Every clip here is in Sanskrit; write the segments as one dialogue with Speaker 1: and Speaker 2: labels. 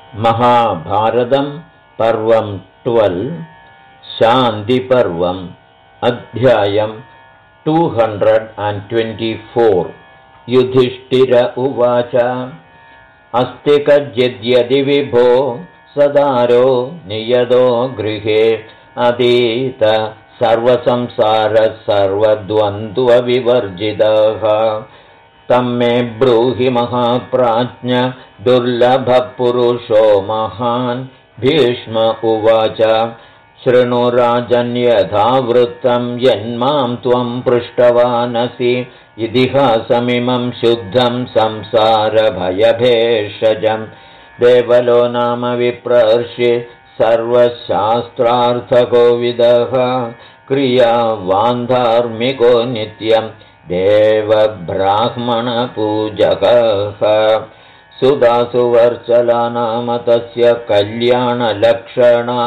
Speaker 1: महाभारतं पर्वं 12 शान्तिपर्वम् अध्यायं 224 युधिष्ठिर उवाच अस्ति कज्जिद्यदि विभो सदारो नियतो गृहे अतीत सर्वसंसारः सर्वद्वन्द्वविवर्जितः तं मे ब्रूहि महाप्राज्ञ दुर्लभपुरुषो महान् भीष्म उवाच शृणु राजन् यथावृत्तं यन्मां त्वं पृष्टवानसि इतिहासमिमं शुद्धं संसारभयभेषजं देवलो नाम विप्रर्षि सर्वशास्त्रार्थकोविदः क्रियावान् धार्मिको नित्यं देवब्राह्मणपूजकः सुदासुवर्चला नाम तस्य कल्याणलक्षणा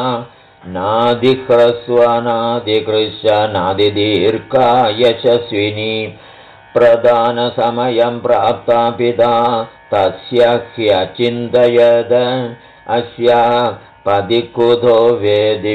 Speaker 1: नादिह्रस्वनादिकृशनादिदीर्घा यशस्विनी प्रदानसमयं प्राप्ता पिता तस्य ह्यचिन्तयद अस्या पदिकुतो वेदि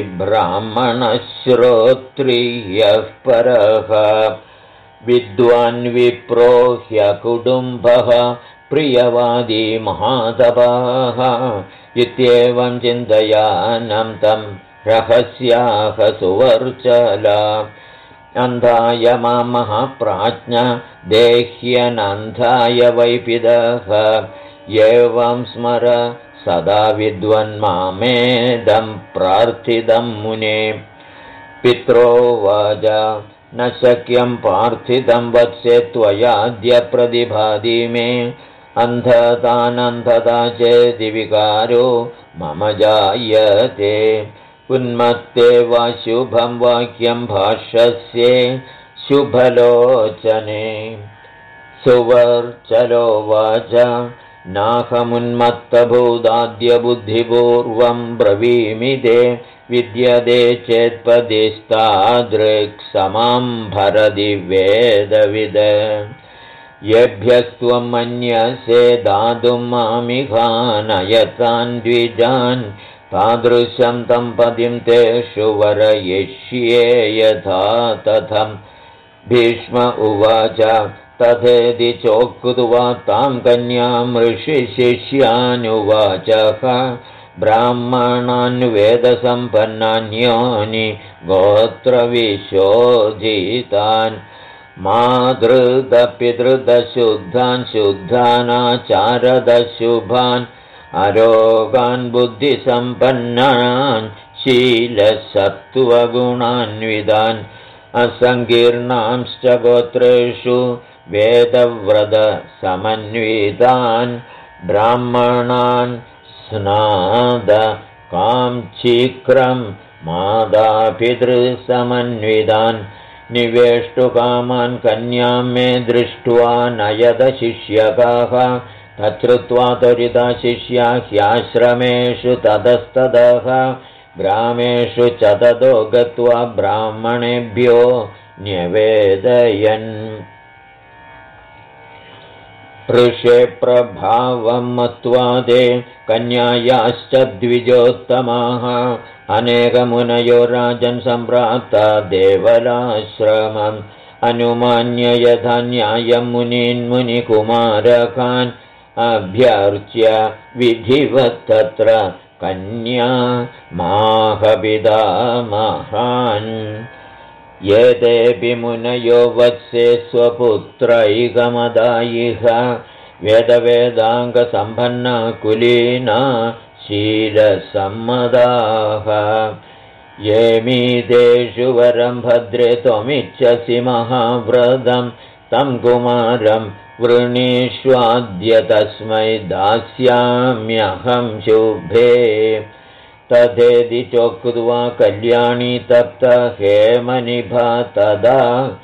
Speaker 1: ब्राह्मणश्रोत्रियः परः विद्वान् विप्रो ह्यकुटुम्बः प्रियवादी महातपः इत्येवं चिन्तयानं तं रहस्याः सुवर्चला अन्धाय मां महाप्राज्ञ देह्यनन्धाय वैपिदः एवं स्मर सदा विद्वन्मामेदं प्रार्थितं मुने पित्रोवाच न शक्यं पार्थितं वत्से त्वयाद्य प्रतिभाति मे अन्धतानन्धता चेति विकारो मम जायते उन्मत्ते वा शुभं वाक्यं भाष्यस्ये शुभलोचने सुवर्चलोवाच नाहमुन्मत्तभूताद्यबुद्धिपूर्वं ब्रवीमि ते विद्यते चेत्पदिस्तादृक्समां भरति वेदविद येभ्यस्त्वं मन्यसे दातुं मामिहानयतान् द्विजान् तादृशं तं पदिं तेषु वरयिष्ये यथा तथं भीष्म उवाच तथेति चोक्त्वा तां कन्यां ऋषिशिष्यानुवाचः ब्राह्मणान् वेदसम्पन्नान्योनि गोत्रविशोधितान् मातृदपितृदशुद्धान् शुद्धानाचारदशुभान् अरोगान् बुद्धिसम्पन्नान् शीलसत्त्वगुणान्वितान् असङ्कीर्णांश्च गोत्रेषु वेदव्रतसमन्वितान् ब्राह्मणान् स्नाद काञ्चीक्रं मातापितृसमन्वितान् निवेष्टुकामान् कन्यां मे दृष्ट्वा नयदशिष्यकाः तच्छ्रुत्वा त्वरिता शिष्या ह्याश्रमेषु ततस्ततः ग्रामेषु च ततो गत्वा ब्राह्मणेभ्यो न्यवेदयन् ऋषे प्रभावं मत्वा ते कन्यायाश्च द्विजोत्तमाः अनेकमुनयो राजन् सम्प्राप्ता देवलाश्रमम् अनुमान्य यथा न्यायं मुनीन् मुनिकुमारकान् अभ्यर्च्य विधिवत्तत्र कन्या माहपितामहान् एतेऽपि मुनयो वत्से स्वपुत्रैकमदायिह वेदवेदाङ्गसम्पन्ना कुलीना शीलसम्मदाः येमीतेषु वरं भद्रे त्वमिच्छसि महाव्रतं तं कुमारं वृणीष्वाद्य तस्मै दास्याम्यहं शुभे तथेति चोक्त्वा कल्याणी तप्त हेमनिभा तदा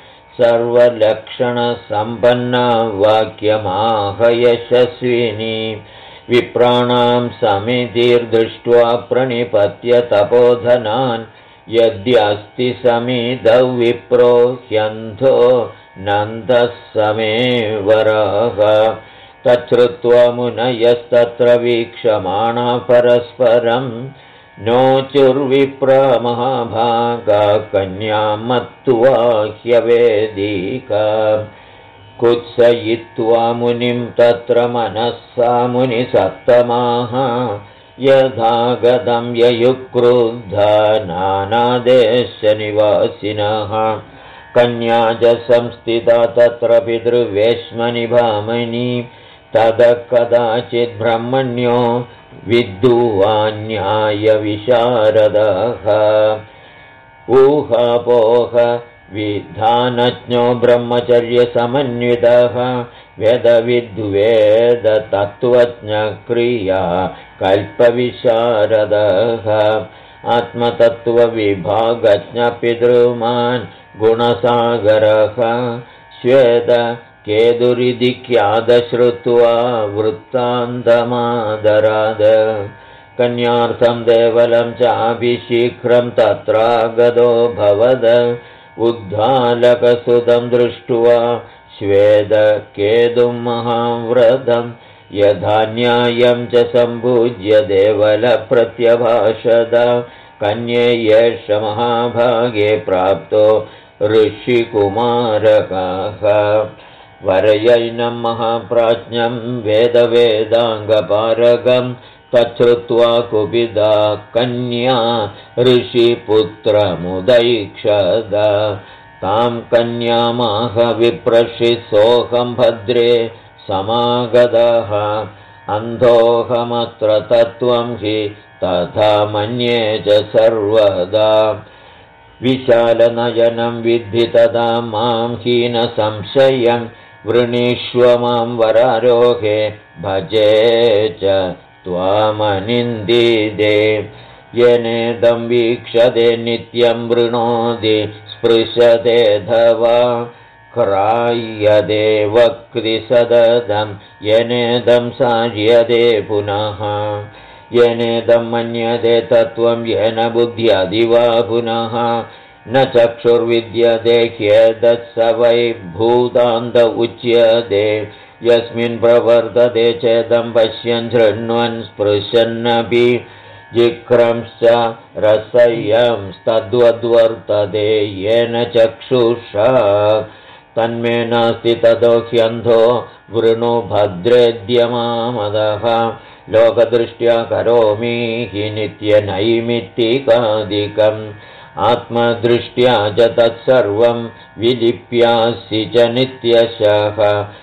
Speaker 1: सर्वलक्षणसम्पन्ना वाक्यमाह यशस्विनी विप्राणां समितिर्दृष्ट्वा प्रणिपत्य तपोधनान् यद्यस्ति समिधौ विप्रो ह्यन्धो नन्दः समे वरः तच्छ्रुत्वा मुनयस्तत्र वीक्षमाणा परस्परं नोचुर्विप्रमहाभागा कन्यां मत्वा ह्यवेदिका कुत्सयित्वा मुनिं तत्र मनसा मुनिसत्तमाः यथा गतं ययुक्रुद्धा नानादेशनिवासिनः कन्या च संस्थिता तत्र पितृवेश्मनि भामनी ततः कदाचित् ब्रह्मण्यो विद्युवान्यायविशारदः ऊहापोह विधानज्ञो ब्रह्मचर्यसमन्वितः वेदविद्वेदतत्त्वज्ञक्रिया कल्पविशारदः आत्मतत्त्वविभागज्ञपितृमान् गुणसागरः श्वेतकेतुरिति ख्यातश्रुत्वा वृत्तान्तमादराद कन्यार्थं देवलं चाभिशीघ्रं तत्रागतो भवद उद्धालकसुतं दृष्ट्वा श्वेतकेतुं महाव्रतं यथा न्यायं च सम्पूज्य देवलप्रत्यभाषद कन्ये एष महाभागे प्राप्तो ऋषिकुमारकः वरयैनं महाप्राज्ञं वेदवेदाङ्गपारगं तच्छ्रुत्वा कुपिदा कन्या ऋषिपुत्रमुदैक्षद तां कन्यामाह विप्रशिसोऽहं भद्रे समागतः अन्धोऽहमत्र तत्त्वं हि तथा मन्ये च सर्वदा विशालनयनं विद्धि तदा मां हीनसंशयं वृणीष्व मां वरारोहे भजे च त्वामनिन्दिदे येनेदं वीक्षते नित्यं वृणोति स्पृशते धवा क्राय्यते वक्ति सददं येनेदं सार्यते पुनः येनेदं मन्यते तत्त्वं येन बुद्ध्यदि वा पुनः न चक्षुर्विद्यते ह्येतत् स वै भूतान्त उच्यते यस्मिन् प्रवर्तते चेदं पश्यन् शृण्वन् स्पृशन्नपि जिघ्रंश्च रसयंस्तद्वद्वर्तते येन चक्षुषा तन्मे नास्ति ततो ह्यन्धो वृणु भद्रेद्यमामदः लोकदृष्ट्या करोमि हि नित्यनैमित्तिकादिकम् आत्मदृष्ट्या च तत्सर्वं विलिप्यासि च नित्यशः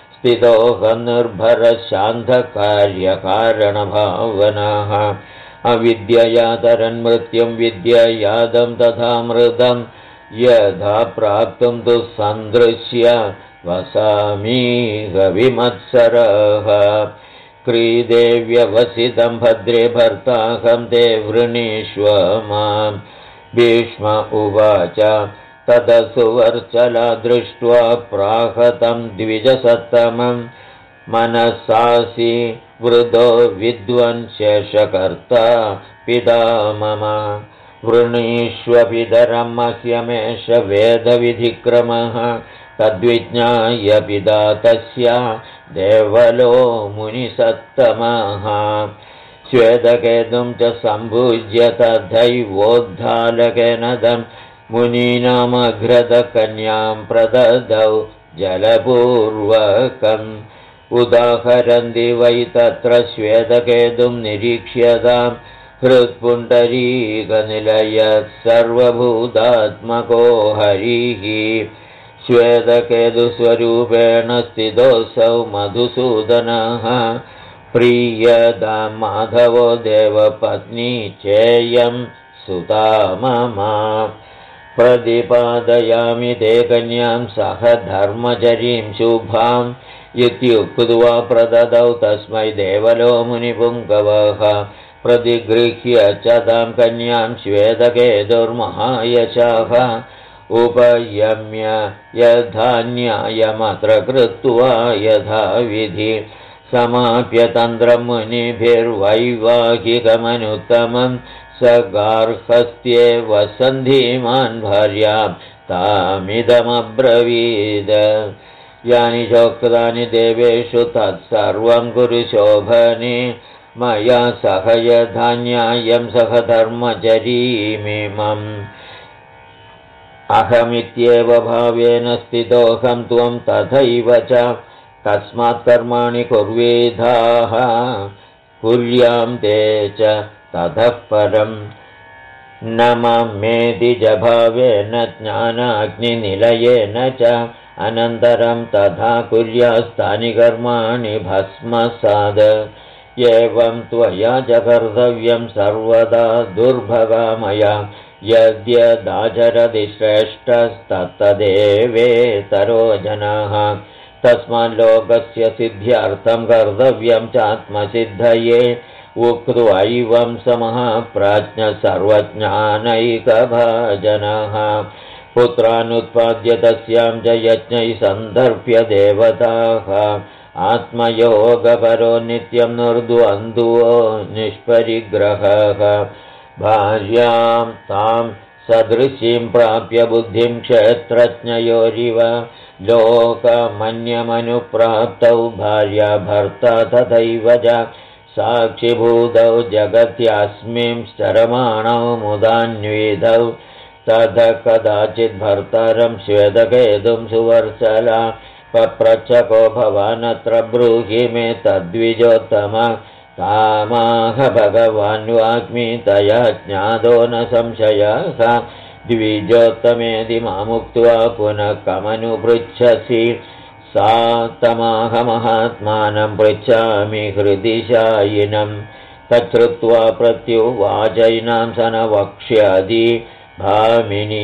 Speaker 1: स्थितोऽहनिर्भरशान्तकार्यकारणभावनः अविद्यया तरन्मृत्युं विद्ययादं तथा मृदं यथा प्राप्तुं तु सन्दृश्य वसामीह विमत्सरः क्रीदेव्यवसितं भद्रे भर्ताहं ते वृणीष्व मां भीष्म उवाच तदसुवर्चला दृष्ट्वा प्राहतं द्विजसत्तमं मनसासि वृदो विद्वंशेषकर्ता पिता मम वृणीष्वपितरं मह्यमेष वेदविधिक्रमः तद्विज्ञाय पिता तस्य देवलो मुनिसत्तमः श्वेतकेतुं च सम्भुज्य तथैवोद्धालकेन तं मुनीनामग्रतकन्यां प्रददौ जलपूर्वकम् उदाहरन्ति वै तत्र श्वेतकेतुं निरीक्ष्यतां हृत्पुण्डरीकनिलयः सर्वभूतात्मको हरिः श्वेतकेतुस्वरूपेण स्थितोऽसौ मधुसूदनः प्रीयदा माधवो देवपत्नी चेयं सुता मम प्रतिपादयामि ते कन्यां सह धर्मचरीं शुभाम् इत्युक्त्वा प्रददौ तस्मै देवलो मुनिपुङ्गवः प्रतिगृह्य च तां कन्यां श्वेतकेतुर्महायशः उपयम्य यथा न्यायमत्र कृत्वा यथा विधि समाप्य तन्त्रं मुनिभिर्वैवाहिकमनुत्तमं स गार्हस्थ्ये वसन्धिमान् भार्यां तामिदमब्रवीद यानि चोक्तानि देवेषु तत्सर्वं कुरु शोभने मया सह यथा न्याय्यं सह धर्मचरीमिमम् अहमित्येव भावेन स्थितोऽहं त्वं तथैव च तस्मात् कर्माणि कुर्वेधाः कुर्यां ते च ततः परम् न ममेधिजभावेन ज्ञानाग्निनिलयेन च अनन्तरं तथा कुर्यास्तानि कर्माणि भस्मसाद एवं त्वया च कर्तव्यं सर्वदा दुर्भगामया यद्यदाचरति श्रेष्ठस्तत्तदेवेतरो जनाः तस्माल्लोकस्य सिद्ध्यर्थं कर्तव्यं चात्मसिद्धये उक्त्वैवं समहाप्राज्ञः सर्वज्ञानैकभाजनः पुत्रानुत्पाद्य तस्यां च यज्ञैः सन्दर्भ्य देवताः आत्मयोगपरो नित्यं निर्द्वन्द्वो निष्परिग्रहः भार्यां तां सदृशीं प्राप्य बुद्धिं क्षेत्रज्ञयोरिव लोकमन्यमनुप्राप्तौ भार्या भर्ता तथैव च साक्षिभूतौ जगत्यास्मिं चरमाणौ मुदान्वितौ तथ कदाचित् भर्तारं श्वेतकेतुं सुवर्चला पप्रच्छको भवानत्र ब्रूहि मे तद्विजोत्तम कामाह भगवान् वाग्मी तया ज्ञातो न संशयः द्विजोत्तमेति मामुक्त्वा पुनः कमनुपृच्छसि सा तमाहमहात्मानं पृच्छामि हृदि शायिनं तच्छ्रुत्वा प्रत्युवाचैनां स न वक्ष्यति भामिनी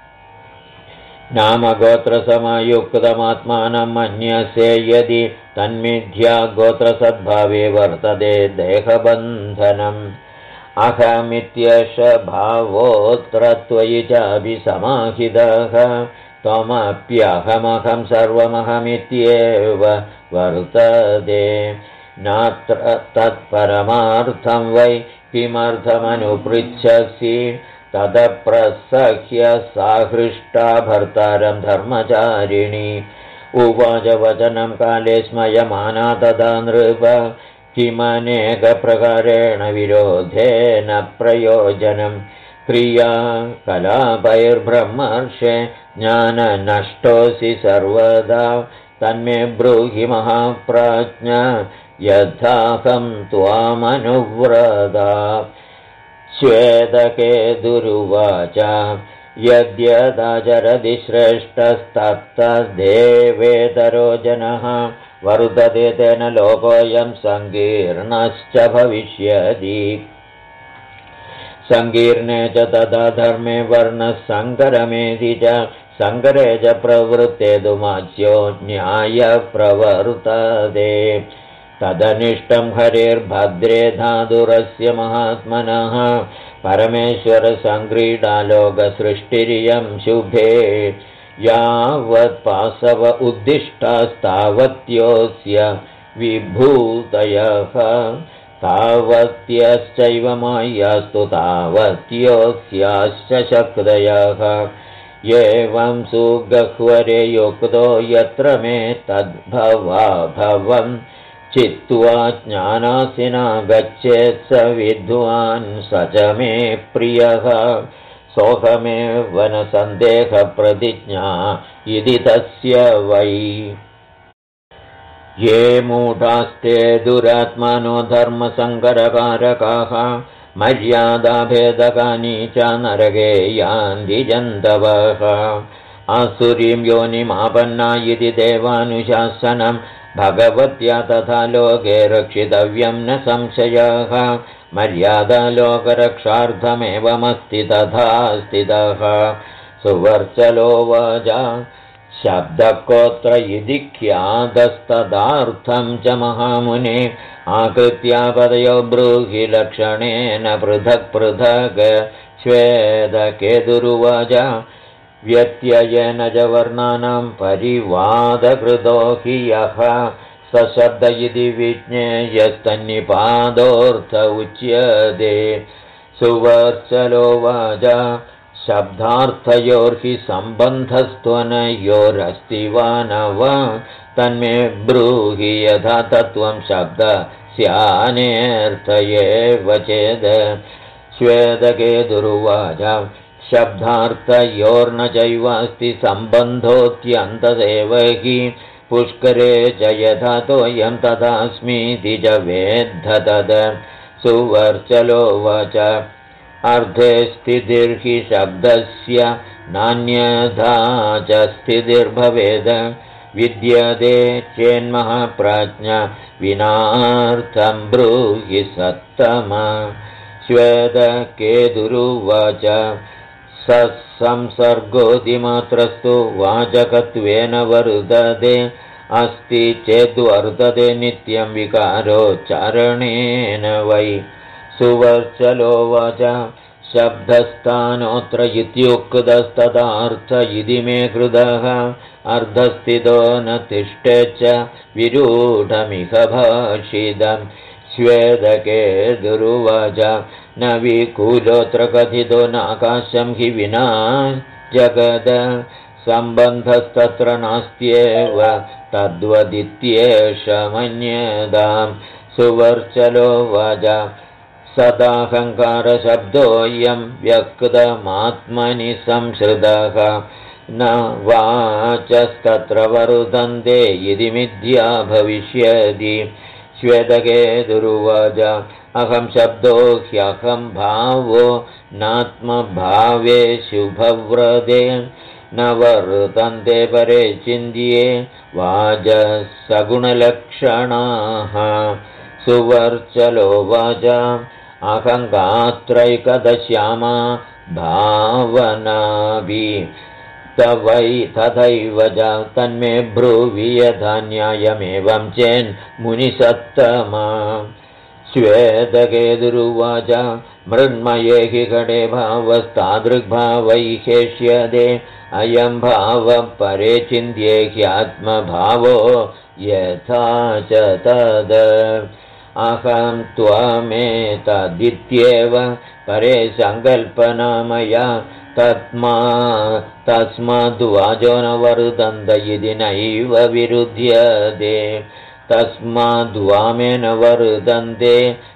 Speaker 1: नामगोत्रसमयुक्तमात्मानं मन्यसे यदि तन्मिथ्या गोत्रसद्भावे वर्तते देहबन्धनम् अहमित्येष भावोऽत्र त्वयि चाभिसमाहितः त्वमप्यहमहं सर्वमहमित्येव वर्तते नात्र तत्परमार्थं वै किमर्थमनुपृच्छसि तदप्रसह्य साहृष्टा भर्तारं धर्मचारिणी उवाच वचनं काले स्मयमाना तदा नृप किमनेकप्रकारेण विरोधेन प्रयोजनं क्रिया कलापैर्ब्रह्मर्षे ज्ञाननष्टोऽसि सर्वदा तन्मे ब्रूहि महाप्राज्ञ यथाहं त्वामनुव्रता श्वेतकेतुरुवाच यद्यदाचरति श्रेष्ठस्तत्तदेवेतरो जनः वर्धते तेन लोकोऽयं सङ्कीर्णश्च भविष्यति सङ्कीर्णे च तदा धर्मे वर्णः सङ्करमेति च सङ्करे च प्रवृत्ते दुमाच्यो न्यायप्रवर्तते तदनिष्टं हरेर्भद्रे धातुरस्य महात्मनः परमेश्वरसङ्क्रीडालोकसृष्टिरियं शुभे यावत्पासव उद्दिष्टास्तावत्योऽस्य विभूतयः तावत्यश्चैव मायास्तु तावत्योऽस्याश्च शक्तयः एवं सुगह्वरे युक्तो यत्र मे तद्भवाभवम् चित्वा ज्ञानासिना गच्छेत् स विद्वान् स च मे प्रियः सोऽहमेव न सन्देहप्रतिज्ञा इति तस्य वै ये मूढास्ते दुरात्मानो धर्मसङ्करकारकाः मर्यादाभेदकानि च नरके यान्ति जन्तवः आसुरीं योनिमापन्ना इति देवानुशासनम् भगवत्या तथा लोके रक्षितव्यं न संशयः मर्यादालोकरक्षार्थमेवमस्ति तथा स्थितः सुवर्चलोवाच शब्दकोत्र इति ख्यातस्तदार्थं च महामुने आकृत्यापदयो ब्रूहि लक्षणेन पृथक् पृथक् श्वेतकेतुरुवाच व्यत्ययेन च वर्णानां परिवादकृतो हि यः सशब्द इति विज्ञेयस्तन्निपादोऽर्थ उच्यते सुवर्चलोवाच शब्दार्थयोर्हि सम्बन्धस्त्वनयोरस्ति वा न वा तन्मे ब्रूहि यथा तत्त्वं शब्दस्यानेऽर्थयेव चेद् श्वेतकेतुरुवाच शब्दार्थयोर्न चैवास्ति सम्बन्धोऽत्यन्तदेव हि पुष्करे च यथा तोयं तथास्मीति च वेद्ध तद् सुवर्चलोवाच अर्धे स्थितिर्हि शब्दस्य नान्यथा च स्थितिर्भवेद् विद्यते चेन्महाप्राज्ञ विनार्थं ब्रूहि सत्तम श्वेतकेतुरुवाच संसर्गोऽतिमात्रस्तु वाचकत्वेन वर्तते अस्ति चेद्वर्तते नित्यं विकारोच्चारणेन वै सुवर्चलोवाच शब्दस्थानोऽत्र इत्युक्तस्तदार्थ इति मे कृतः अर्धस्थितो न तिष्ठेच्च विरूढमिह भाषितम् श्वेतकेतुरुवाच न विकूलोऽत्र कथितो नाकाशं हि विना जगद सम्बन्धस्तत्र नास्त्येव तद्वदित्येष मन्यताम् सुवर्चलोवाच सदाहङ्कारशब्दोऽयं व्यक्तमात्मनि संश्रितः न वाचस्तत्र वर्तन्ते इति मिथ्या भविष्यति श्वेतकेतुरुवाच अहं शब्दो ह्यहं भावो नात्मभावे शुभव्रते न वर्तन्ते परे चिन्त्ये वाचसगुणलक्षणाः सुवर्चलोवाच अहङ्गात्रैकदश्यामा भावनाभि तवै तथैव च तन्मे ब्रूवि यथा न्यायमेवं चेन्मुनिसत्तमा श्वेतकेतुरुवाच मृण्मये हि घटे भावस्तादृग्भावैहेष्यते अयं भावः परे चिन्त्ये ह्यात्मभावो यथा च तद् अहं त्वमेतदित्येव परे सङ्कल्पना मया तस्माद्वाजो न वर्तन्त इति नैव विरुध्यते तस्माद्वामेन वर्तन्ते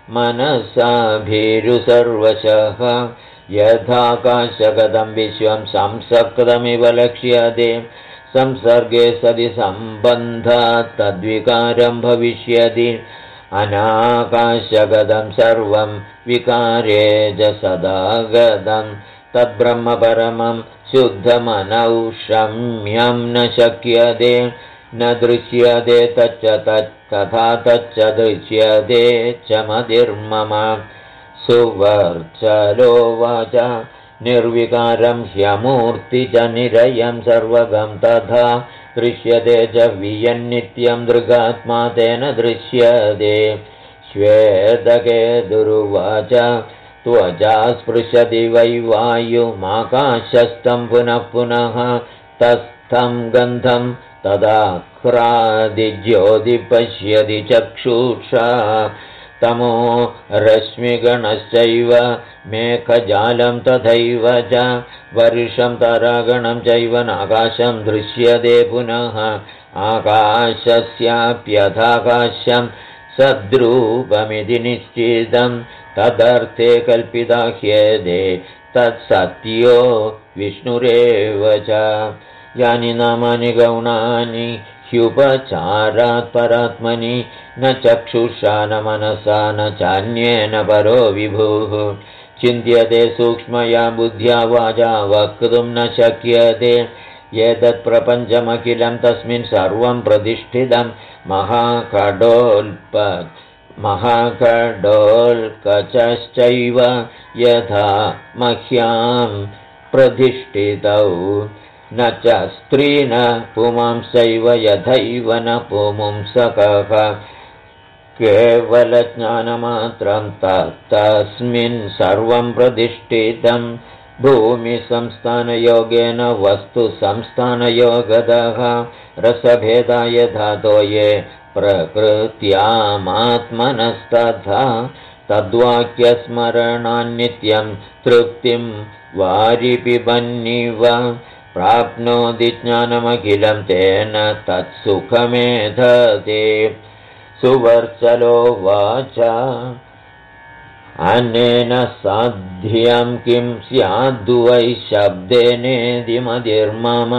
Speaker 1: मनसाभिरुसर्वशः यथाकाशगतं विश्वं संसक्तमिव लक्ष्यते संसर्गे सति सम्बन्धात् तद्विकारं भविष्यति अनाकाशगतं सर्वं विकारे च सदा गतं तद्ब्रह्मपरमं शुद्धमनौषम्यं न शक्यते न दृश्यते तच्च तथा तच्च दृश्यते च मतिर्मम सुवर्चलोवाच निर्विकारं ह्यमूर्ति च निरयं सर्वगं तथा दृश्यते च वियन्नित्यं दृगात्मा तेन दृश्यते श्वेतकेतुरुवाच त्वचा स्पृशति वै वायुमाकाशस्थं पुनः पुनः तस्थं गन्धं तदाह्रादिज्योति पश्यति चक्षुषा तमो रश्मिगणश्चैव मेघजालं तथैव च वर्षं तारागणं चैव नाकाशं दृश्यते पुनः आकाशस्याप्यथाकाशं सद्रूपमिति निश्चितं तदर्थे कल्पिता ह्येते तत्सत्यो विष्णुरेव च यानि नामानि गौणानि ह्युपचारात् परात्मनि न चक्षुषा न मनसा न चान्येन परो विभुः चिन्त्यते सूक्ष्मया बुद्ध्या वाचा वक्तुं न शक्यते एतत्प्रपञ्चमखिलं तस्मिन् सर्वं प्रतिष्ठितं महाकडोल्कचश्चैव यथा मह्यां प्रतिष्ठितौ न च स्त्री न पुमांसैव यथैव न पुंसकः केवलज्ञानमात्रं तस्मिन् सर्वं प्रतिष्ठितं भूमिसंस्थानयोगेन वस्तुसंस्थानयोगतः रसभेदाय धातो ये प्रकृत्यामात्मनस्तथा तद्वाक्यस्मरणान्नित्यं तृप्तिं वारिपिबन्निव प्राप्नोति ज्ञानमखिलं तेन तत्सुखमेधते सुवर्चलोवाच अनेन साध्यं किं स्याद्वै शब्देनेदिमतिर्मम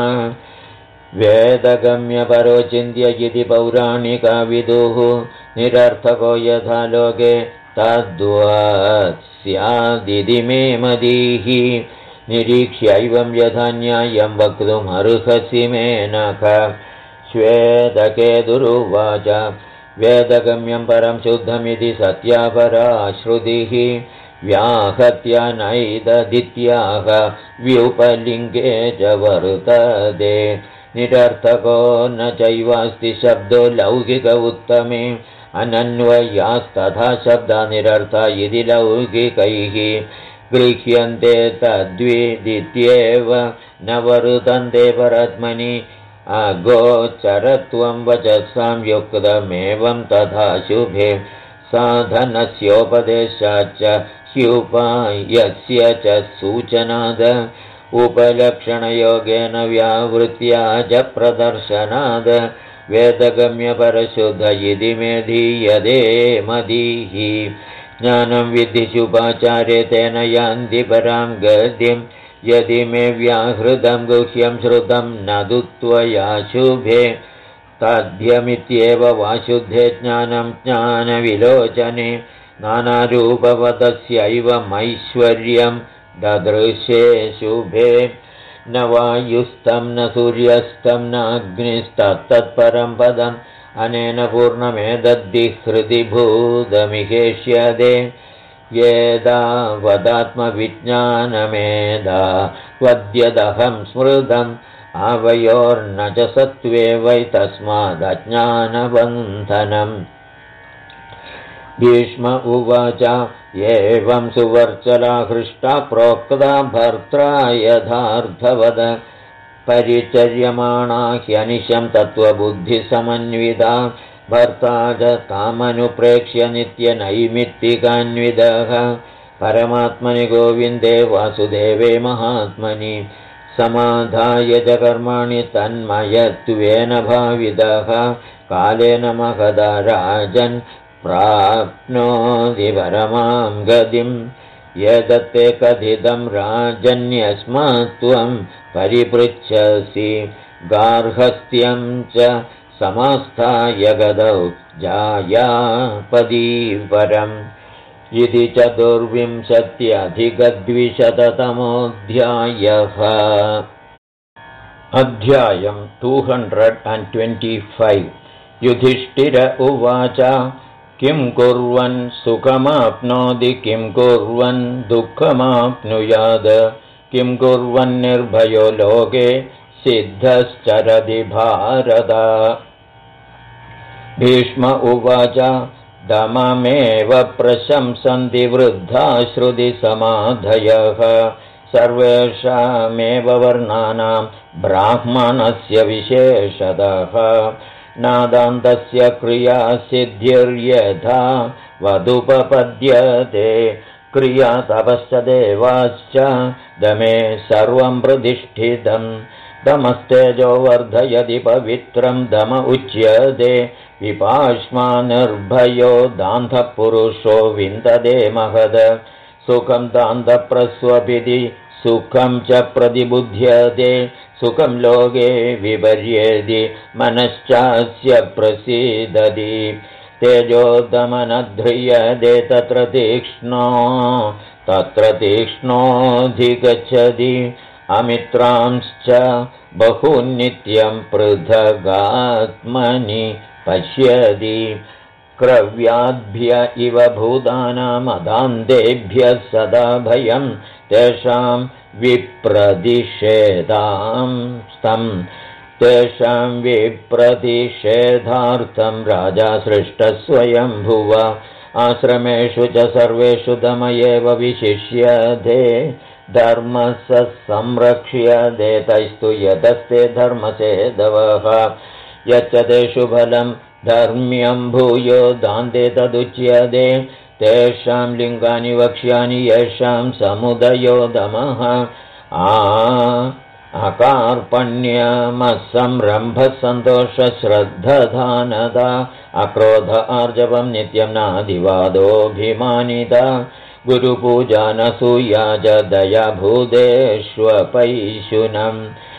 Speaker 1: वेदगम्यपरो चिन्त्य इति पौराणिका विदुः निरर्थको यथा लोके तद्वत् स्यादिति मे मतिः निरीक्ष्यैवं यथा न्यायं वक्तुमर्हसि मेनक श्वेतकेतुरुवाच वेदगम्यं परं शुद्धमिति सत्यापरा श्रुतिः व्याहत्य नैददित्याः व्युपलिङ्गे च वर्तते निरर्थको न चैवास्ति शब्दो लौकिक उत्तमे अनन्वयास्तथा शब्दा निरर्था इति लौकिकैः गृह्यन्ते तद्विदित्येव न वर्तन्ते परत्मनि अगोचरत्वं वचसां युक्तमेवं तथा शुभे साधनस्योपदेशाच्च ह्युपायस्य च सूचनाद उपलक्षणयोगेन व्यावृत्या च प्रदर्शनाद वेदगम्यपरशुद्ध इति मे धीयते मतिः ज्ञानं विद्धिशुपाचार्ये तेन यान्ति परां गतिं यदि मे व्याहृतं गुह्यं श्रुतं न तु त्वया शुभे तद्यमित्येव वाशुद्धे ज्ञानं ज्ञानविलोचने नानारूपवतस्यैव मैश्वर्यं ददृशे शुभे न वायुस्तं न सूर्यस्तं न अग्निस्तत्तत्परं पदम् अनेन पूर्णमेतद्धि भूतमिहेष्यते येदा वदात्मविज्ञानमेधा वद्यदहं स्मृतम् आवयोर्न च सत्त्वे वै तस्मादज्ञानबन्धनम् भीष्म उवाच एवं सुवर्चला हृष्टा प्रोक्ता भर्त्रा यथार्थवद परिचर्यमाणा ह्यनिशं तत्त्वबुद्धिसमन्विता भर्ता च तामनुप्रेक्ष्य नित्यनैमित्तिकान्वितः परमात्मनि गोविन्दे वासुदेवे महात्मनि समाधाय च कर्माणि तन्मयत्वेन भावितः कालेन महदा राजन् प्राप्नोति परमां गतिं यदत्ते कथितं राजन्यस्मात् त्वं परिपृच्छसि गार्हस्थ्यं च समास्थाय गतौ जायापदीवरम् इति 24,अधिकद्विशततमोऽध्यायः। अध्यायं 225 युधिष्ठिर उवाच किं कुर्वन् सुखमाप्नोति किं कुर्वन् दुःखमाप्नुयात् किं कुर्वन् निर्भयो लोके सिद्धश्चरति भारत। भीष्म उवाच दममेव प्रशंसन्ति वृद्धा श्रुतिसमाधयः सर्वेषामेव वर्णानां ब्राह्मणस्य विशेषतः नादान्तस्य क्रिया सिद्धिर्यथा वदुपपद्यते क्रिया तपश्च देवाश्च दमे सर्वं प्रतिष्ठितं दमस्तेजो वर्धयति पवित्रं दम उच्यते विपाश्मा निर्भयो दान्धपुरुषो विन्दते महद सुखं दान्धप्रस्वपिति सुखं च प्रतिबुध्यते सुखं लोके विपर्येति मनश्चास्य प्रसीदति तेजोदमनध्रियते तत्र तीक्ष्णोऽधिगच्छति अमित्रांश्च बहुनित्यं पृथगात्मनि पश्यति क्रव्याद्भ्य इव भूतानामदान्तेभ्यः सदा भयं तेषां विप्रतिषेधार्थं राजा सृष्टः स्वयंभुव आश्रमेषु च सर्वेषु दम एव विशिष्यते धर्मः संरक्ष्यते तैस्तु यतस्ते धर्मसेदवः यच्च तेषु फलं धर्म्यं भूयो दान्ते तदुच्यते तेषां लिङ्गानि वक्ष्यानि येषां समुदयो दमः अकार्पण्यमसंरम्भसन्तोषश्रद्धधानदा अक्रोध आर्जवं नित्यं नादिवादोऽभिमानिता गुरुपूजानसूया च दयाभूतेष्वपैशुनम्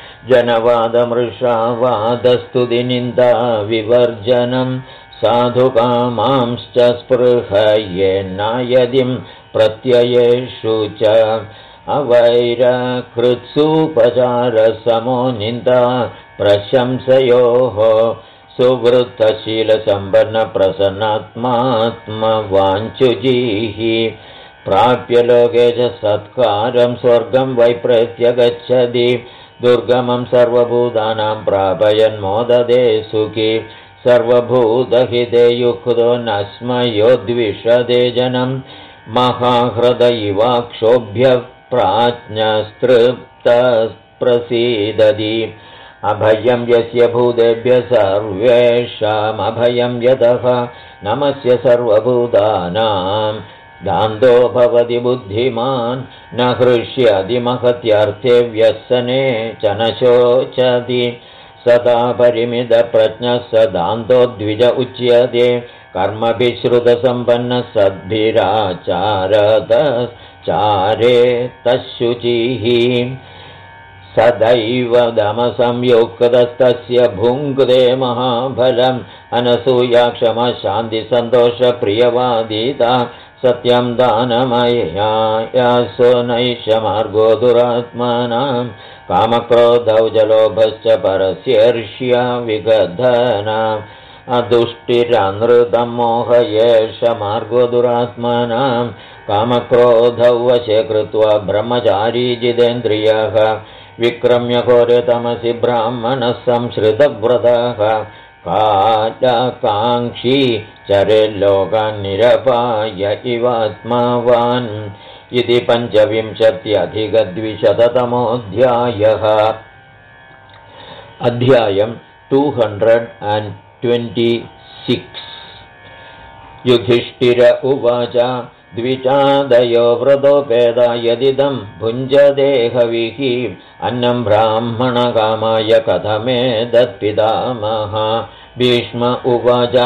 Speaker 1: जनवादमृषावादस्तुतिनिन्दा विवर्जनं साधुकामांश्च स्पृहयेन्नायदिं प्रत्ययेषु च अवैरकृत्सूपचारसमो निन्दा प्रशंसयोः सुवृत्तशीलसम्पन्नप्रसन्नात्मात्मवाञ्छुजीः प्राप्य लोके च सत्कारं स्वर्गं वै प्रत्यगच्छति दुर्गमं सर्वभूतानां प्रापयन्मोददे सुखी सर्वभूतहिते युक्तो न स्मयोद्विषदे जनं महाहृदयिवाक्षोभ्यः प्राज्ञस्तृप्तप्रसीदति अभयं यस्य भूतेभ्यः सर्वेषामभयं यतः नमस्य सर्वभूतानां दान्तो भवति बुद्धिमान् न हृष्यति महत्यर्थे व्यसने च न शोचति सदा परिमितप्रज्ञः स दान्तो द्विज उच्यते कर्मभिश्रुतसम्पन्नः सद्भिराचारतश्चारे तशुचिः सदैव दमसंयुक्तस्तस्य भुङ्क्ते महाफलम् अनसूया क्षमा शान्तिसन्तोषप्रियवादिता सत्यं दानमयासो नैषमार्गो दुरात्मानां कामक्रोधौ जलोभश्च परस्यर्ष्या विगधनाम् अदुष्टिरनृतं मोह एष मार्गो दुरात्मानां कामक्रोधौ वशे कृत्वा ब्रह्मचारी जितेन्द्रियः विक्रम्य घोरे तमसि ब्राह्मणः संश्रितव्रतः कालकाङ्क्षी चरेल्लोकान् निरपाय इवात्मावान् इति 25-अधिक-200तमोऽध्यायः। अध्यायं 226। युधिष्ठिर उवाच द्विजादयो व्रतोपेदा यदिदं भुञ्जदेहविः अन्नं ब्राह्मणकामाय कथमेतत्पितामह। भीष्म उवाच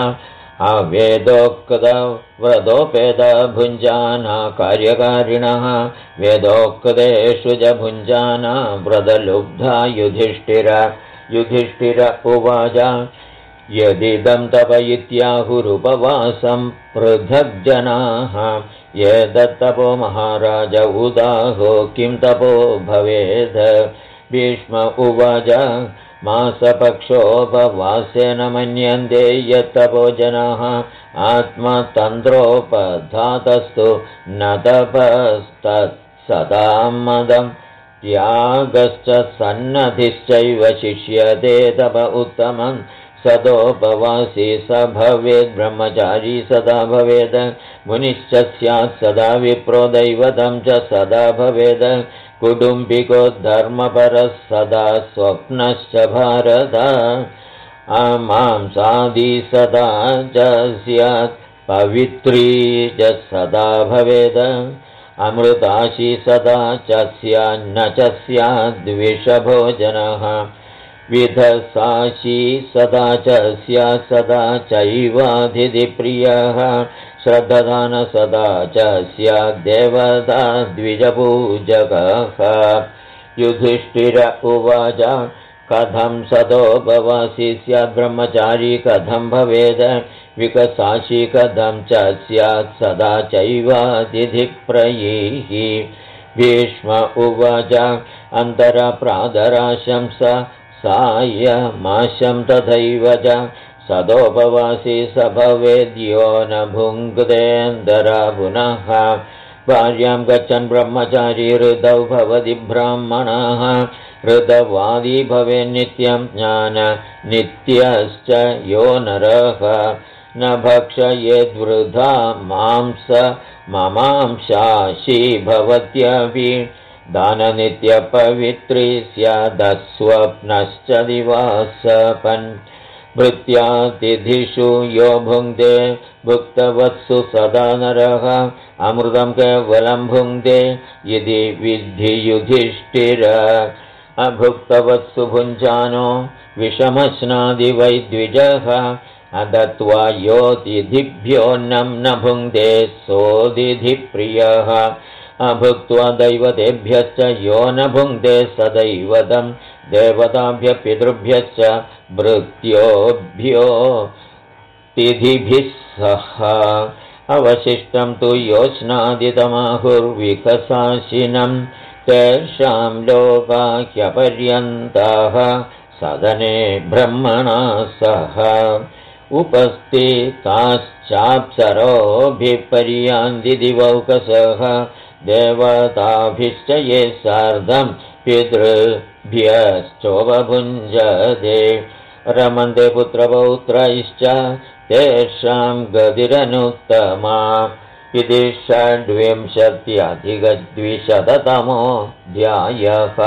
Speaker 1: अवेदोक्तव्रतोपेदा भुञ्जाना कार्यकारिणः वेदोक्तेषु च भुञ्जाना व्रतलुब्धा युधिष्ठिर। युधिष्ठिर उवाच यदिदं तप इत्याहुरुपवासं पृथग्जनाः एतत्तपो महाराज उदाहो किं तपो भवेत्। भीष्म उवाच मासपक्षोपवासेन मन्यन्ते यत्तपो जनाः आत्मतन्त्रोपधातस्तु न तपस्तत्सदामदं त्यागश्च सन्नधिश्चैव शिष्यते तप उत्तमं सदोपवासी स भवेत् ब्रह्मचारी सदा भवेत् मुनिश्च स्यात् सदा विप्रो दैवतं च सदा भवेत् कुटुम्बिको धर्मपरः सदा स्वप्नश्च भारत मांसादी सदा च स्यात् पवित्री च सदा भवेत् अमृताशी सदा च स्यान्न च स्याद्विषभोजनः विधसाशी सदा च स्यात् सदा चैवाधिप्रियः श्रद्धदान सदा च स्याद्देवता द्विजपूजकः। युधिष्ठिर उवाच कथं सदोपवासी स्यात् ब्रह्मचारी कथं भवेत् विकसाशी कथं च स्यात् सदा चैवातिथिप्रयैः। भीष्म उवाच अन्तरप्रादराशंस सायमाशं तथैव च सदोपवासी स भवेद्यो न भुङ्क्तेन्दरा पुनः भार्यां गच्छन् ब्रह्मचारी ऋतौ भवति ब्राह्मणः ऋतवादी भवेन्नित्यं ज्ञान नित्यश्च यो नरः न भक्षयेद्वृथा मांस ममांशाशी भवत्यपि दाननित्यपवित्री स्यादस्वप्नश्च दिवासपन् भृत्यातिथिषु यो भुङ्क्ते भुक्तवत्सु सदा नरः अमृतं केवलं भुङ्क्ते यदि विद्धि युधिष्ठिर अभुक्तवत्सु भुञ्जानो विषमश्नादिवैद्विजः अदत्वा योतिथिभ्योऽन्नं न भुङ्क्ते सोऽतिथिप्रियः अभुक्त्वा दैवतेभ्यश्च यो न भुङ्क्ते सदैवतं देवताभ्यः पितृभ्यश्च भृत्योभ्यो तिथिभिः सह अवशिष्टं तु योष्णादितमाहुर्विकसाशिनं तेषां लोकाह्यपर्यन्ताः सदने ब्रह्मणा सह उपस्थिताश्चाप्सरोभिपर्यान्ति दिवौकसः देवताभिश्च ये सार्धं पितृभ्यश्चोपभुञ्जते रमन्ते पुत्रपौत्रैश्च तेषां गतिरनुत्तमा इति 26-अधिक-200तमोऽध्यायः।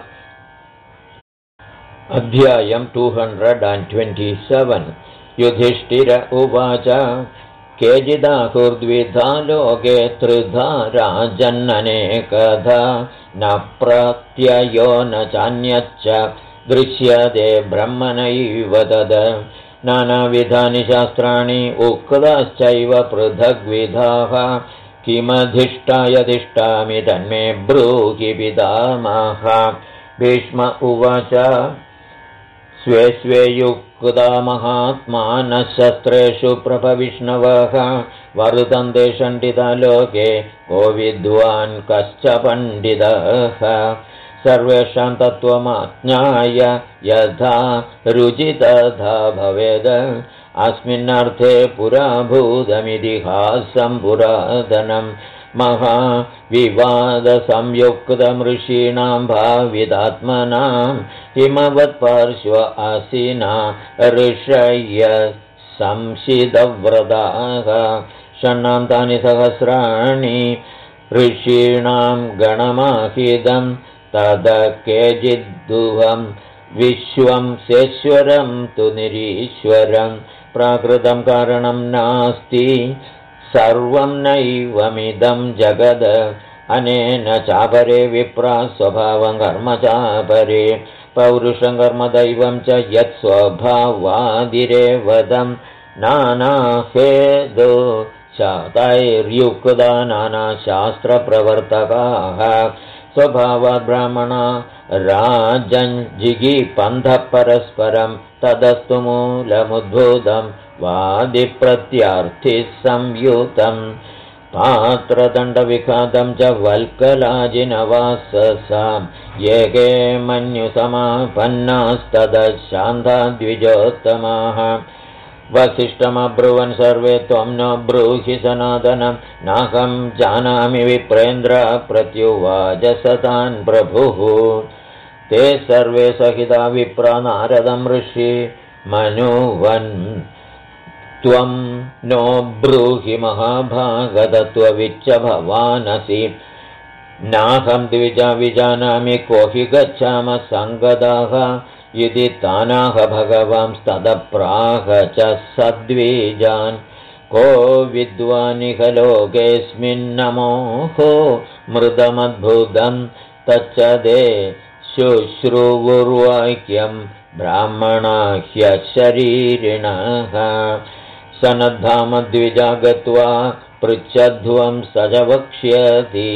Speaker 1: अध्यायं 227 युधिष्ठिर उवाच केचिदाहुर्द्विधा लोके त्रिधा राजन्ननेकधा न प्रत्ययो न चान्यच्च दृश्यते ब्रह्मणैव तद् नानाविधानि शास्त्राणि उक्ताश्चैव पृथग्विधाः किमधिष्ठाय तिष्ठामि तन्मे ब्रूहि पितामह। भीष्म उवाच स्वे स्वे युक्ता महात्मानः शस्त्रेषु प्रभविष्णवः वर्तन्ते षण्डिता लोके को विद्वान् कश्च पण्डितः सर्वेषां तत्त्वमाज्ञाय यथा रुचि तथा भवेद् अस्मिन्नर्थे पुराभूतमितिहासं पुरातनं महाविवादसंयुक्तमृषीणां भावितात्मनां हिमवत्पार्श्व आसीना ऋषय्य संशितव्रताः षण्णां तानि सहस्राणि ऋषीणां गणमाहितं तद केचिद्दुहं विश्वं सेश्वरं तु निरीश्वरं प्राकृतं कारणं नास्ति सर्वं नैवमिदं जगद अनेन चापरे विप्रा स्वभावं कर्म चापरे पौरुषं कर्मदैवं च यत्स्वभावादिरेवदं नानाहेदो शातैर्युक्ता नानाशास्त्रप्रवर्तकाः स्वभावात् ब्राह्मणा राजञ्जिगीपन्थः परस्परं तदस्तु मूलमुद्भूतं वादिप्रत्यार्थिः संयुतं पात्रदण्डविघातं च वल्कलाजिनवाससां येके मन्युसमापन्नास्तदशान्ता द्विजोत्तमाः वसिष्ठमब्रुवन् सर्वे त्वं न ब्रूहि सनातनं नाहं जानामि विप्रेन्द्र प्रत्युवाच सतान् प्रभुः ते सर्वे सहिता विप्रा नारदं ऋषि मनुवन् त्वं नो ब्रूहि महाभागतत्वविच्च भवानसि नाहं द्विजा विजानामि को हि गच्छामः सङ्गदाः इति तानाह भगवांस्तदप्राह च सद्विजान् को विद्वानिह लोकेऽस्मिन्नमोहो मृदमद्भुतं तच्च ते शुश्रुवुर्वाक्यं ब्राह्मणा ह्यशरीरिणः सनद्धामद्विजा गत्वा पृच्छध्वं स च वक्ष्यति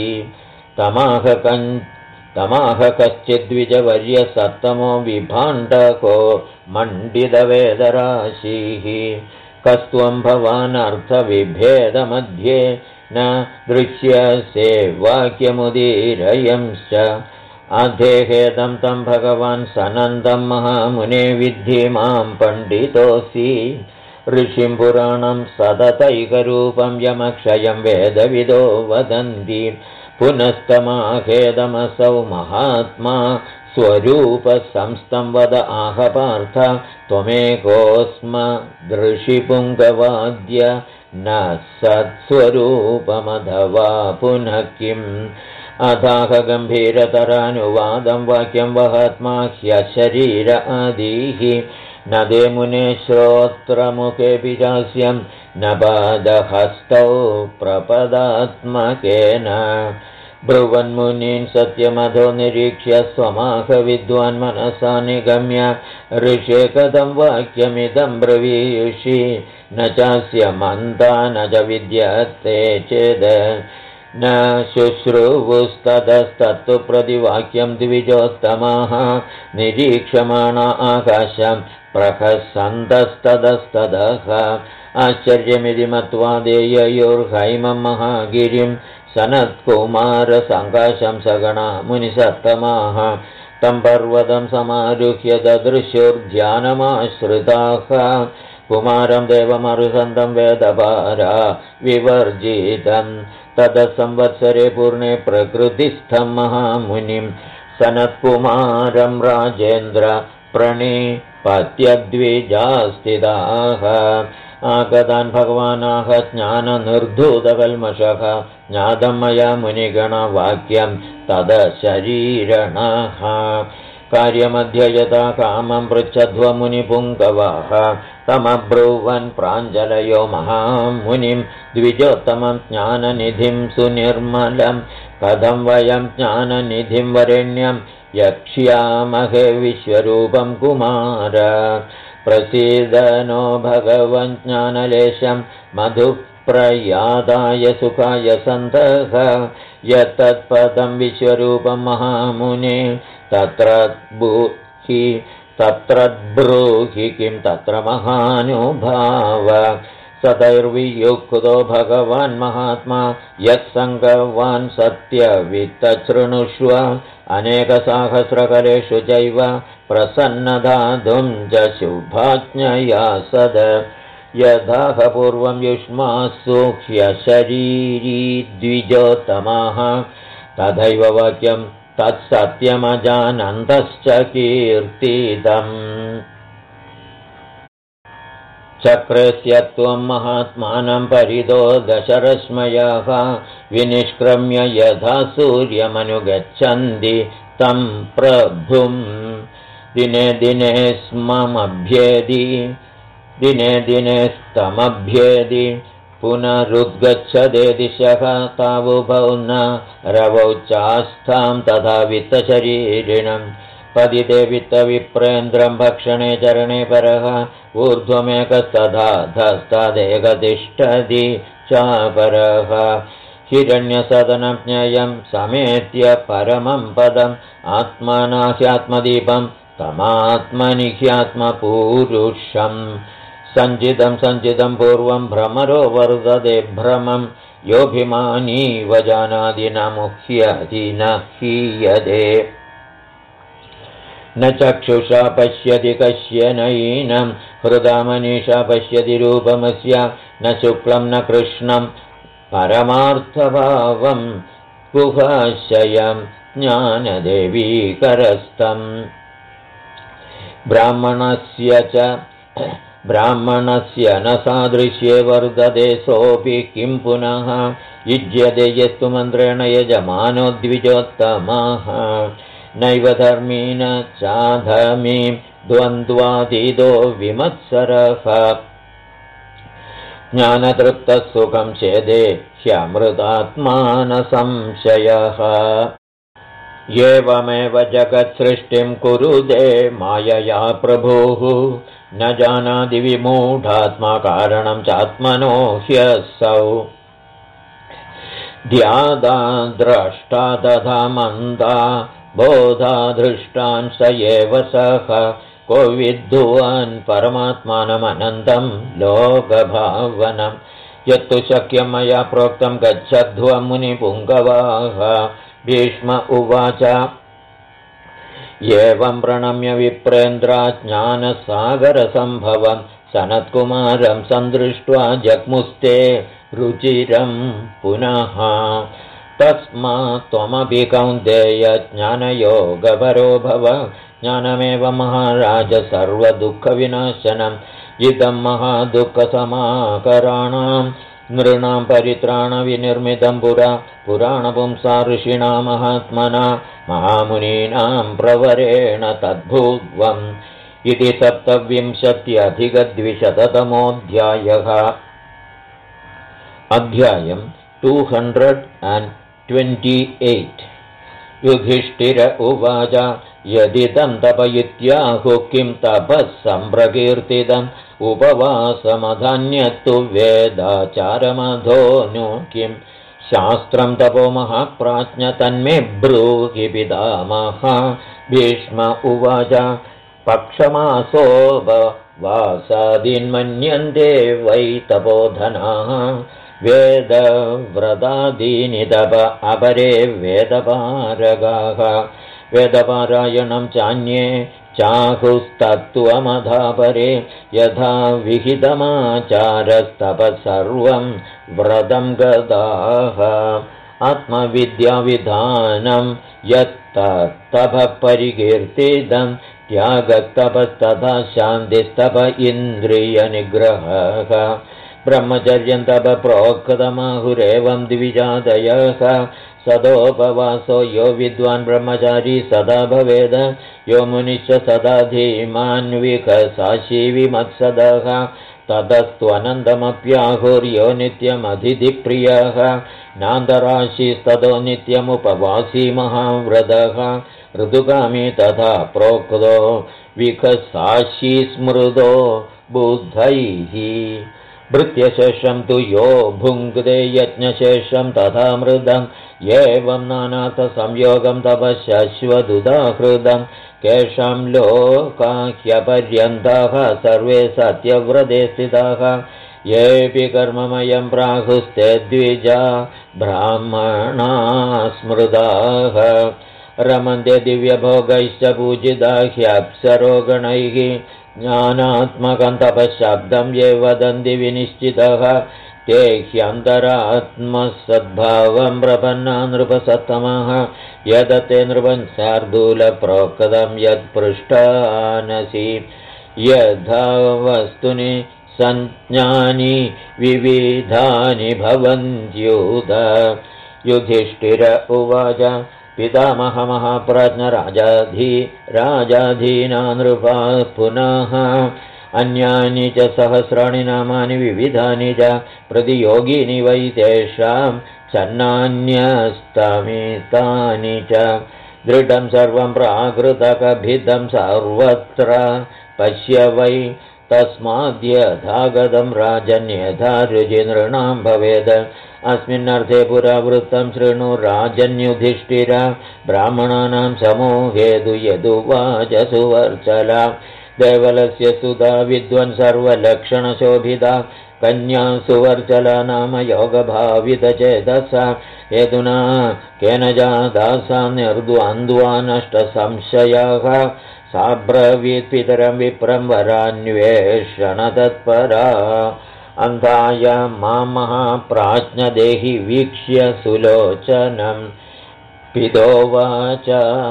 Speaker 1: तमाह कश्चिद्विजवर्य सत्तमो विभाण्डको मण्डितवेदराशिः कस्त्वं भवानर्थविभेदमध्ये न दृश्यसे वाक्यमुदीरयंश्च अधेहेदं तं भगवान् सनन्दं महामुने विद्धि मां पण्डितोऽसि ऋषिं पुराणं सततैकरूपं यमक्षयं वेदविदो वदन्ति पुनस्तमाहेदमसौ महात्मा स्वरूपसंस्थं वद आह पार्थ त्वमेकोऽस्मदृषिपुङ्गवाद्य न सत्स्वरूपमथवा पुनः किम् अथाह गम्भीरतरानुवादं वाक्यं वहात्मा ह्यशरीर आदिः न ते मुने श्रोत्रमुखेऽपि चास्यं न पादहस्तौ प्रपदात्मकेन ब्रुवन्मुनीन् सत्यमधो निरीक्ष्य स्वमाह विद्वान् मनसा निगम्य ऋषे कथं वाक्यमिदं ब्रवीषि न चास्य मन्ता न च विद्यते चेद् न शुश्रूवुस्ततस्तत्तु प्रतिवाक्यं द्विजोत्तमाः निरीक्षमाणा आकाशं प्रहसन्तस्ततस्ततः आश्चर्यमिति मत्वा देययोर्हैमं महागिरिं सनत्कुमारसङ्काशं सगणा मुनिसत्तमाः तं पर्वतं समारुह्य ददृशुर्ध्यानमाश्रिताः कुमारं देवमरुसन्तं वेदपारा विवर्जितं तदसंवत्सरे पूर्णे प्रकृतिस्थं महामुनिं सनत्कुमारं राजेन्द्र प्रणिपत्यद्विजास्थिताः आगतान् भगवानाः ज्ञाननिर्धूतकल्मषः ज्ञातं मया मुनिगणवाक्यं तदशरीरणः कार्यमध्य यथा कामं पृच्छध्वमुनिपुङ्गवाः तमब्रुवन् प्राञ्जलयो महामुनिं द्विजोत्तमं ज्ञाननिधिं सुनिर्मलं कथं वयं ज्ञाननिधिं वरेण्यं यक्ष्यामहे विश्वरूपं कुमार प्रसीदनो भगवन् ज्ञानलेशं मधुप्रयादाय सुखाय सन्तः यत्तत्पदं विश्वरूपं महामुने तत्र ब्रूहि किं तत्र महानुभाव सदैर्वियुक्तो भगवान् महात्मा यत्सङ्गवान् सत्यवित्तशृणुष्व अनेकसहस्रकलेषु चैव प्रसन्नदातुं च शुभाज्ञया सद यथा पूर्वं युष्मासु ह्यशरीरी द्विजोत्तमाः तथैव वाक्यं तत्सत्यमजानन्तश्च कीर्तितम् चक्रस्य त्वं महात्मानं परितो दशरश्मयः विनिष्क्रम्य यथा सूर्यमनुगच्छन्ति तं प्रभुं दिने दिने स्तमभ्येदि पुनरुद्गच्छदे दिशः तावुभौ न रवौ चास्थां तथा वित्तशरीरिणं पदिते वित्तविप्रेन्द्रं भक्षणे चरणे परः ऊर्ध्वमेकस्तथा धस्तदेकतिष्ठति चापरः हिरण्यसदनज्ञयं समेत्य परमं पदम् आत्मना ह्यात्मदीपं तमात्मनि ह्यात्मपूरुषम् सञ्चितं पूर्वं भ्रमरो वर्धते भ्रमं योऽभिमानीव जानाति न मुह्यति न हीयते न चक्षुषा पश्यति कश्यनैनं हृदा मनीषा पश्यति रूपमस्य न शुक्लं न कृष्णं परमार्थभावं गुहाशयं ज्ञानदेवीकरस्तम् ब्राह्मणस्य न सादृश्ये वर्धते सोऽपि किं पुनः युज्यते यस्तु मन्त्रेण यजमानो द्विजोत्तमाः नैव धर्मीन चाधमीं द्वन्द्वातीतो विमत्सरः ज्ञानतृप्तः सुखं चेदे ह्यमृतात्मानसंशयः एवमेव जगत्सृष्टिं कुरुते मायया प्रभुः न जानाति विमूढात्मा कारणं चात्मनो ह्यसौ ध्यादा द्रष्टा तथा मन्दा बोधा दृष्टान् स एव सः को विद्वान् परमात्मानमनन्तं लोकभावनं यत्तु शक्यं मया प्रोक्तं गच्छध्वं मुनिपुङ्गवाः भीष्म उवाच एवं प्रणम्य विप्रेन्द्रा ज्ञानसागरसम्भवं सनत्कुमारं सन्दृष्ट्वा जग्मुस्ते रुचिरं पुनः तस्मात् त्वमपि कौन्तेय ज्ञानयोगपरो भव ज्ञानमेव महाराज सर्वदुःखविनाशनम् इदं महादुःखसमाकराणां नृणां परित्राणविनिर्मितं पुराणपुंसा ऋषिणा महात्मना महामुनीनां प्रवरेण तद्भुवम् इति 27-अधिक-200तमोऽध्यायः। अध्यायम् 228। युधिष्ठिर उवाच यदिदं तपयित्याहु किं तपः सम्प्रकीर्तितम् उपवासमधान्यत्तु वेदाचारमधो नु किं शास्त्रं तपो महाप्राज्ञ तन्मे ब्रूहि पितामह। भीष्म उवाच पक्षमासोपवासादीन्मन्यन्ते वै तपोधनाः वेदव्रतादीनि तप अपरे वेदपारगाः वेदपारायणं चान्ये चाहुस्तत्त्वमधापरे यथा विहितमाचारस्तपः सर्वं व्रतं गदाः आत्मविद्याविधानं यत्तपः परिकीर्तितं त्यागस्तपस्तथा शान्तिस्तप इन्द्रियनिग्रहः ब्रह्मचर्यं तप प्रोक्तमाहुरेवं द्विजादयः सदोपवासो यो विद्वान् ब्रह्मचारी सदा भवेद यो मुनिश्च सदा धीमान् विकसाशी विमत्सदः ततस्त्वनन्दमप्याहुर्यो नित्यमधिधिप्रियः नान्दराशिस्ततो नित्यमुपवासी महाव्रतः ऋतुकामी तथा प्रोक्तो विकसाशी स्मृतो बुद्धैः भृत्यशेषं तु यो भुङ्क्ते यज्ञशेषं तथा मृदम् एवं नानार्थसंयोगं तपश्शश्वदुदाहृदं केषां लोकाह्यपर्यन्ताः सर्वे सत्यव्रते स्थिताः येऽपि कर्ममयं प्राहुस्ते द्विजा ब्राह्मणा स्मृताः रमन्ते दिव्यभोगैश्च पूजिता ह्यप्सरोगणैः ज्ञानात्मकं तपःशब्दं ये वदन्ति विनिश्चितः ते ह्यन्तरात्मसद्भावं प्रपन्ना नृपसत्तमः यदते नृपं शार्दूलप्रोक्तं यत्पृष्ठानसि यथा वस्तुनि संज्ञानि विविधानि भवन्त्युत। युधिष्ठिर उवाच पितामहमहाप्राज्ञराजाधीना नृपा पुनः अन्यानि च सहस्राणि नामानि विविधानि च प्रतियोगिनि वै तेषां छन्नान्यस्तमितानि च दृढं सर्वं प्राकृतकभिदं सर्वत्र पश्य वै तस्माद्यथागतं राजन्यथा रुचिनृणां भवेत् अस्मिन्नर्थे पुरावृत्तं शृणु राजन्युधिष्ठिर ब्राह्मणानां समूहेदु यदुवाच सुवर्चला देवलस्य सुधा विद्वन् सर्वलक्षणशोभिता कन्या सुवर्चला नाम योगभावितचेतसा यदुना केन जाता सा निर्द्वन्द्वानष्टसंशयाः सा ब्रवीत् पितरं विप्रं वरान्वेषणतत्परा अन्धाय मां महाप्राज्ञदेहि वीक्ष्य सुलोचनं पितोवाच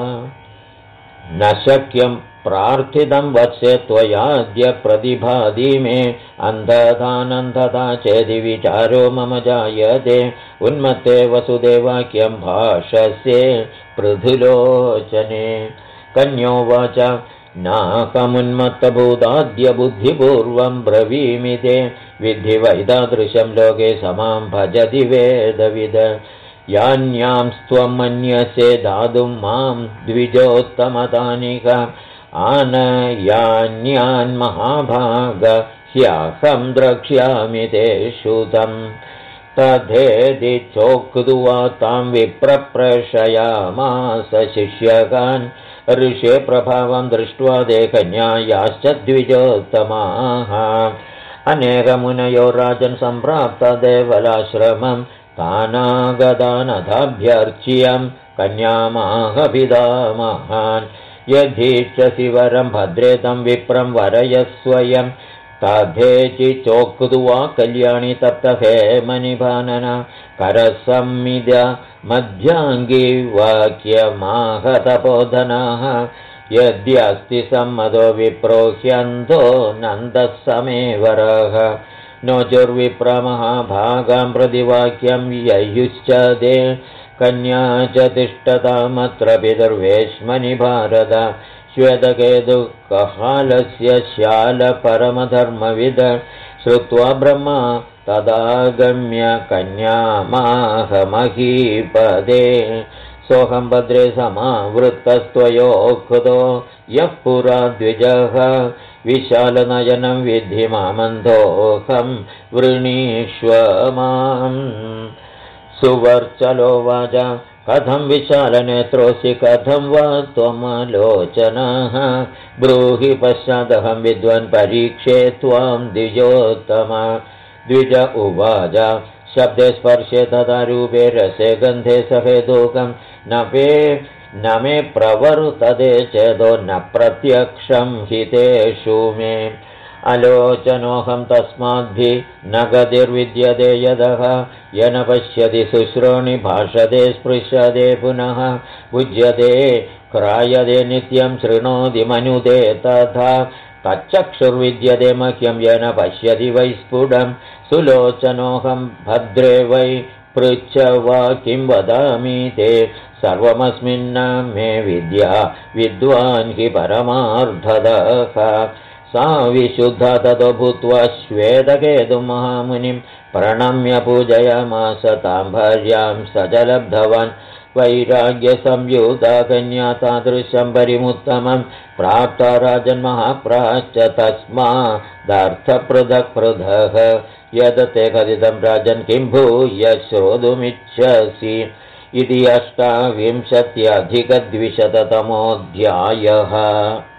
Speaker 1: न शक्यं प्रार्थितं वत्से त्वयाद्य प्रतिभाति मे अन्धतानन्धता चेदि विचारो मम जायते उन्मत्ते वसुदेवाक्यं भाषसे पृथुलोचने। कन्योवाच नाकमुन्मत्तभूताद्य बुद्धिपूर्वं ब्रवीमि ते विद्धि वैतादृशं लोके समां भजति वेदविद यान्यांस्त्वं मन्यसे दातुं मां द्विजोत्तमतानिक आनयान्यान्महाभाग ह्यहं द्रक्ष्यामि ते श्रुतं तथेति चोक्त्वा तां विप्रप्रशयामास शिष्यकान् ऋषे प्रभावं दृष्ट्वा ते कन्यायाश्च द्विजोत्तमाः अनेकमुनयो राजन् सम्प्राप्त देवलाश्रमं तानागतानथाभ्यर्च्यं कन्यामाह पितामहान् यदीक्षसि वरं भद्रे तं विप्रं वरय स्वयं तथेचि चोक्त्वा कल्याणी तप्तहेमनिभानना करसंमिद मध्याङ्गी वाक्यमाहतपोधनाः यद्यस्ति सम्मतो विप्रो ह्यन्धो नन्दः समेवरः नोचुर्विप्रमहाभागां प्रतिवाक्यं ययुश्च दे कन्या च तिष्ठतामत्र पितुर्वेश्मनि भारत श्वेतकेतुकहालस्य श्यालपरमधर्मविद श्रुत्वा ब्रह्मा तदागम्य कन्यामाहमहीपदे सोऽहं भद्रे समावृत्तस्त्वयोक्तो यः पुरा द्विजः विशालनयनं विद्धि मामन्धोऽहं वृणीष्व माम् सुवर्चलोवाच कथं विशालनेत्रोऽसि कथं वा त्वमलोचनः ब्रूहि पश्चादहं विद्वान् परीक्षे त्वां द्विजोत्तम द्विज उवाच शब्दे स्पर्शे तथा रूपे रसे गन्धे सहेतुकं न मे प्रवर्तते चेदो न प्रत्यक्षं हितेषु मे अलोचनोऽहं तस्माद्भिः न गतिर्विद्यते यदः येन पश्यति शुश्रोणि भाषते स्पृश्यते पुनः भुज्यते क्रायते नित्यं शृणोति मनुते तथा तच्चक्षुर्विद्यते मह्यं येन पश्यति वै स्फुटं सुलोचनोऽहं भद्रे वै पृच्छ वा किं वदामि ते सर्वमस्मिन्न मे विद्या विद्वान् हि परमार्थदः सा विशुद्धा ततो भूत्वा श्वेतकेतुं महामुनिं प्रणम्य पूजयामास तां भार्यां स च लब्धवान् वैराग्यसंयुता कन्या तादृशं परिमुत्तमं प्राप्ता राजन्महाप्राश्च तस्मादर्थपृथक् यदते कथितं राजन् किं भूय श्रोतुमिच्छसि इति 28-द्विशततमोऽध्यायः।